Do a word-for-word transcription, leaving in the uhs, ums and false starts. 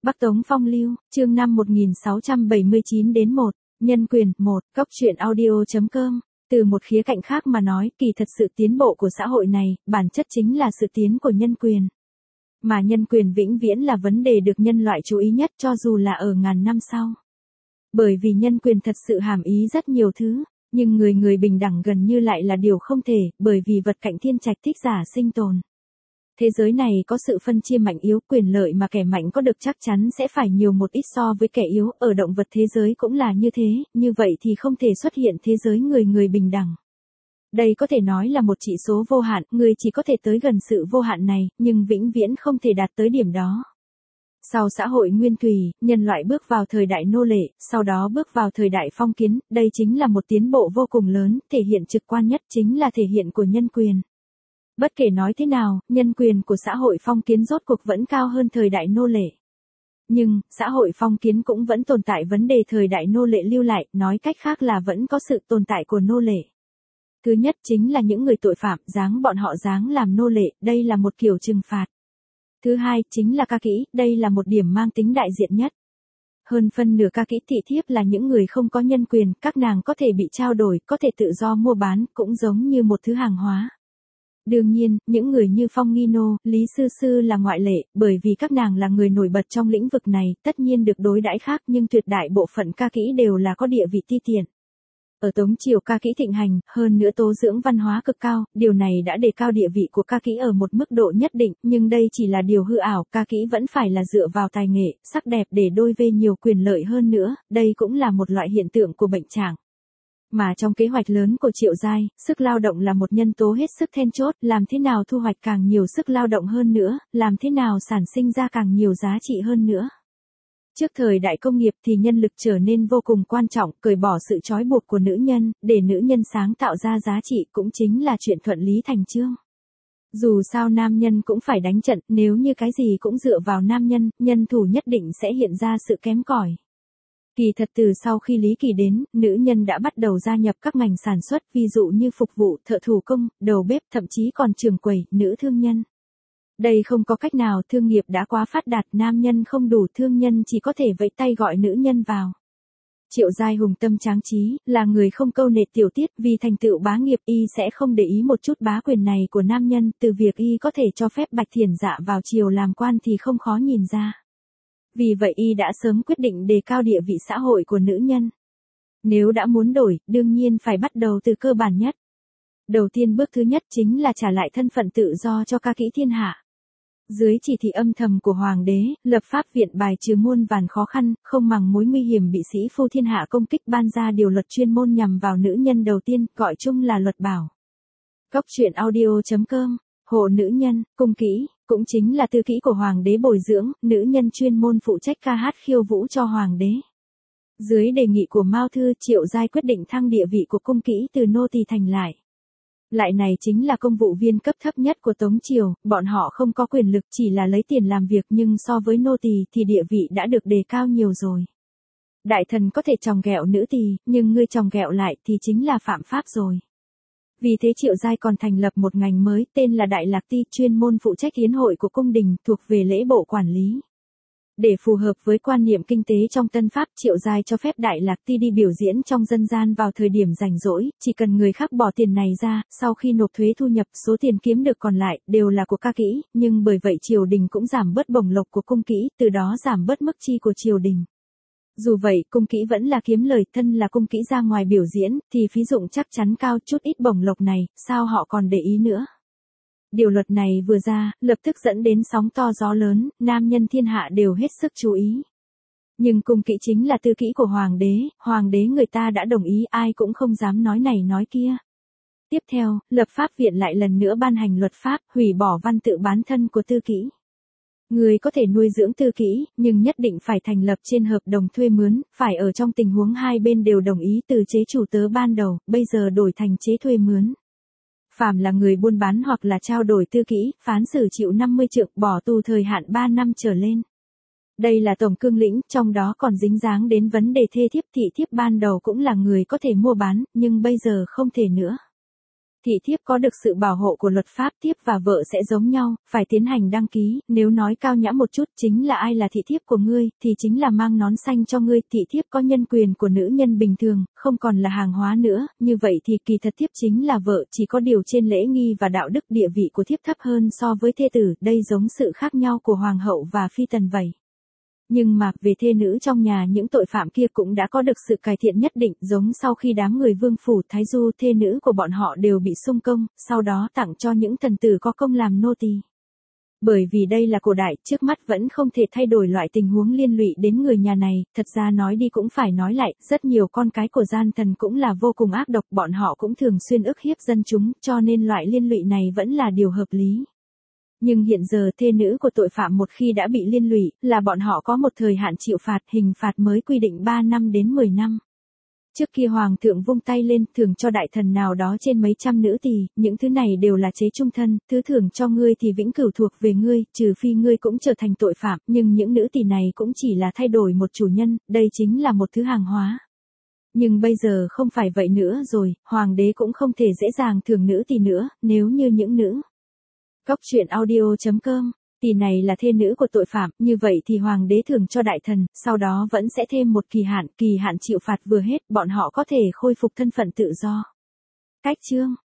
Bắc Tống Phong Lưu, chương năm một nghìn sáu trăm bảy mươi chín đến một, nhân quyền, một, góc truyện audio.com. Từ một khía cạnh khác mà nói, kỳ thật sự tiến bộ của xã hội này, bản chất chính là sự tiến của nhân quyền. Mà nhân quyền vĩnh viễn là vấn đề được nhân loại chú ý nhất cho dù là ở ngàn năm sau. Bởi vì nhân quyền thật sự hàm ý rất nhiều thứ, nhưng người người bình đẳng gần như lại là điều không thể, bởi vì vật cạnh thiên trạch thích giả sinh tồn. Thế giới này có sự phân chia mạnh yếu, quyền lợi mà kẻ mạnh có được chắc chắn sẽ phải nhiều một ít so với kẻ yếu, ở động vật thế giới cũng là như thế, như vậy thì không thể xuất hiện thế giới người người bình đẳng. Đây có thể nói là một chỉ số vô hạn, người chỉ có thể tới gần sự vô hạn này, nhưng vĩnh viễn không thể đạt tới điểm đó. Sau xã hội nguyên thủy, nhân loại bước vào thời đại nô lệ, sau đó bước vào thời đại phong kiến, đây chính là một tiến bộ vô cùng lớn, thể hiện trực quan nhất chính là thể hiện của nhân quyền. Bất kể nói thế nào, nhân quyền của xã hội phong kiến rốt cuộc vẫn cao hơn thời đại nô lệ. Nhưng, xã hội phong kiến cũng vẫn tồn tại vấn đề thời đại nô lệ lưu lại, nói cách khác là vẫn có sự tồn tại của nô lệ. Thứ nhất chính là những người tội phạm, giáng bọn họ giáng làm nô lệ, đây là một kiểu trừng phạt. Thứ hai, chính là ca kỹ, đây là một điểm mang tính đại diện nhất. Hơn phân nửa ca kỹ thị thiếp là những người không có nhân quyền, các nàng có thể bị trao đổi, có thể tự do mua bán, cũng giống như một thứ hàng hóa. Đương nhiên, những người như Phong Nghi Nô, Lý Sư Sư là ngoại lệ, bởi vì các nàng là người nổi bật trong lĩnh vực này, tất nhiên được đối đãi khác nhưng tuyệt đại bộ phận ca kỹ đều là có địa vị ti tiện. Ở Tống Triều ca kỹ thịnh hành, hơn nữa tố dưỡng văn hóa cực cao, điều này đã đề cao địa vị của ca kỹ ở một mức độ nhất định, nhưng đây chỉ là điều hư ảo, ca kỹ vẫn phải là dựa vào tài nghệ, sắc đẹp để đôi vê nhiều quyền lợi hơn nữa, đây cũng là một loại hiện tượng của bệnh trạng. Mà trong kế hoạch lớn của Triệu Giai, sức lao động là một nhân tố hết sức then chốt, làm thế nào thu hoạch càng nhiều sức lao động hơn nữa, làm thế nào sản sinh ra càng nhiều giá trị hơn nữa. Trước thời đại công nghiệp thì nhân lực trở nên vô cùng quan trọng, cởi bỏ sự trói buộc của nữ nhân, để nữ nhân sáng tạo ra giá trị cũng chính là chuyện thuận lý thành chương. Dù sao nam nhân cũng phải đánh trận, nếu như cái gì cũng dựa vào nam nhân, nhân thủ nhất định sẽ hiện ra sự kém cỏi. Kỳ thật từ sau khi Lý Kỳ đến, nữ nhân đã bắt đầu gia nhập các ngành sản xuất, ví dụ như phục vụ, thợ thủ công, đầu bếp, thậm chí còn trường quầy, nữ thương nhân. Đây không có cách nào, thương nghiệp đã quá phát đạt, nam nhân không đủ, thương nhân chỉ có thể vẫy tay gọi nữ nhân vào. Triệu Giai hùng tâm tráng trí, là người không câu nệ tiểu tiết, vì thành tựu bá nghiệp y sẽ không để ý một chút bá quyền này của nam nhân, từ việc y có thể cho phép Bạch Thiển Dạ vào triều làm quan thì không khó nhìn ra. Vì vậy y đã sớm quyết định đề cao địa vị xã hội của nữ nhân. Nếu đã muốn đổi, đương nhiên phải bắt đầu từ cơ bản nhất. Đầu tiên bước thứ nhất chính là trả lại thân phận tự do cho ca kỹ thiên hạ. Dưới chỉ thị âm thầm của Hoàng đế, lập pháp viện bài trừ muôn vàn khó khăn, không màng mối nguy hiểm bị sĩ phu thiên hạ công kích, ban ra điều luật chuyên môn nhằm vào nữ nhân đầu tiên, gọi chung là luật bảo. Góc truyện audio.com, hộ nữ nhân, cung kỹ, cũng chính là tư kỹ của Hoàng đế bồi dưỡng, nữ nhân chuyên môn phụ trách ca hát khiêu vũ cho Hoàng đế. Dưới đề nghị của Mao Thư, Triệu Giai quyết định thăng địa vị của cung kỹ từ nô tỳ thành lại. Lại này chính là công vụ viên cấp thấp nhất của Tống Triều, bọn họ không có quyền lực, chỉ là lấy tiền làm việc, nhưng so với nô tỳ thì địa vị đã được đề cao nhiều rồi. Đại thần có thể chòng ghẹo nữ tỳ, nhưng ngươi chòng ghẹo lại thì chính là phạm pháp rồi. Vì thế Triệu Giai còn thành lập một ngành mới, tên là Đại Lạc Ti, chuyên môn phụ trách hiến hội của cung đình, thuộc về lễ bộ quản lý. Để phù hợp với quan niệm kinh tế trong Tân Pháp, Triệu Giai cho phép Đại Lạc Ti đi biểu diễn trong dân gian vào thời điểm rảnh rỗi, chỉ cần người khác bỏ tiền này ra, sau khi nộp thuế thu nhập, số tiền kiếm được còn lại, đều là của ca kỹ, nhưng bởi vậy triều đình cũng giảm bớt bổng lộc của cung kỹ, từ đó giảm bớt mức chi của triều đình. Dù vậy, cung kỹ vẫn là kiếm lời, thân là cung kỹ ra ngoài biểu diễn, thì phí dụng chắc chắn cao, chút ít bổng lộc này, sao họ còn để ý nữa. Điều luật này vừa ra, lập tức dẫn đến sóng to gió lớn, nam nhân thiên hạ đều hết sức chú ý. Nhưng cung kỹ chính là tư kỹ của Hoàng đế, Hoàng đế người ta đã đồng ý, ai cũng không dám nói này nói kia. Tiếp theo, lập pháp viện lại lần nữa ban hành luật pháp, hủy bỏ văn tự bán thân của tư kỹ. Người có thể nuôi dưỡng tư kỹ, nhưng nhất định phải thành lập trên hợp đồng thuê mướn, phải ở trong tình huống hai bên đều đồng ý, từ chế chủ tớ ban đầu, bây giờ đổi thành chế thuê mướn. Phàm là người buôn bán hoặc là trao đổi tư kỹ, phán xử chịu năm mươi trượng, bỏ tù thời hạn ba năm trở lên. Đây là tổng cương lĩnh, trong đó còn dính dáng đến vấn đề thê thiếp, thị thiếp ban đầu cũng là người có thể mua bán, nhưng bây giờ không thể nữa. Thị thiếp có được sự bảo hộ của luật pháp, thiếp và vợ sẽ giống nhau, phải tiến hành đăng ký, nếu nói cao nhã một chút, chính là ai là thị thiếp của ngươi, thì chính là mang nón xanh cho ngươi, thị thiếp có nhân quyền của nữ nhân bình thường, không còn là hàng hóa nữa, như vậy thì kỳ thật thiếp chính là vợ, chỉ có điều trên lễ nghi và đạo đức địa vị của thiếp thấp hơn so với thê tử, đây giống sự khác nhau của hoàng hậu và phi tần vậy. Nhưng mà, về thê nữ trong nhà những tội phạm kia cũng đã có được sự cải thiện nhất định, giống sau khi đám người vương phủ Thái Du thê nữ của bọn họ đều bị xung công, sau đó tặng cho những thần tử có công làm nô tỳ. Bởi vì đây là cổ đại, trước mắt vẫn không thể thay đổi loại tình huống liên lụy đến người nhà này, thật ra nói đi cũng phải nói lại, rất nhiều con cái của gian thần cũng là vô cùng ác độc, bọn họ cũng thường xuyên ức hiếp dân chúng, cho nên loại liên lụy này vẫn là điều hợp lý. Nhưng hiện giờ thê nữ của tội phạm một khi đã bị liên lụy, là bọn họ có một thời hạn chịu phạt, hình phạt mới quy định ba năm đến mười năm. Trước kia hoàng thượng vung tay lên, thưởng cho đại thần nào đó trên mấy trăm nữ tỳ, những thứ này đều là chế trung thân, thứ thưởng cho ngươi thì vĩnh cửu thuộc về ngươi, trừ phi ngươi cũng trở thành tội phạm, nhưng những nữ tỳ này cũng chỉ là thay đổi một chủ nhân, đây chính là một thứ hàng hóa. Nhưng bây giờ không phải vậy nữa rồi, hoàng đế cũng không thể dễ dàng thưởng nữ tỳ nữa, nếu như những nữ Cóc truyện audio chấm com, tỷ này là thê nữ của tội phạm, như vậy thì hoàng đế thưởng cho đại thần, sau đó vẫn sẽ thêm một kỳ hạn, kỳ hạn chịu phạt vừa hết, bọn họ có thể khôi phục thân phận tự do. Cách chương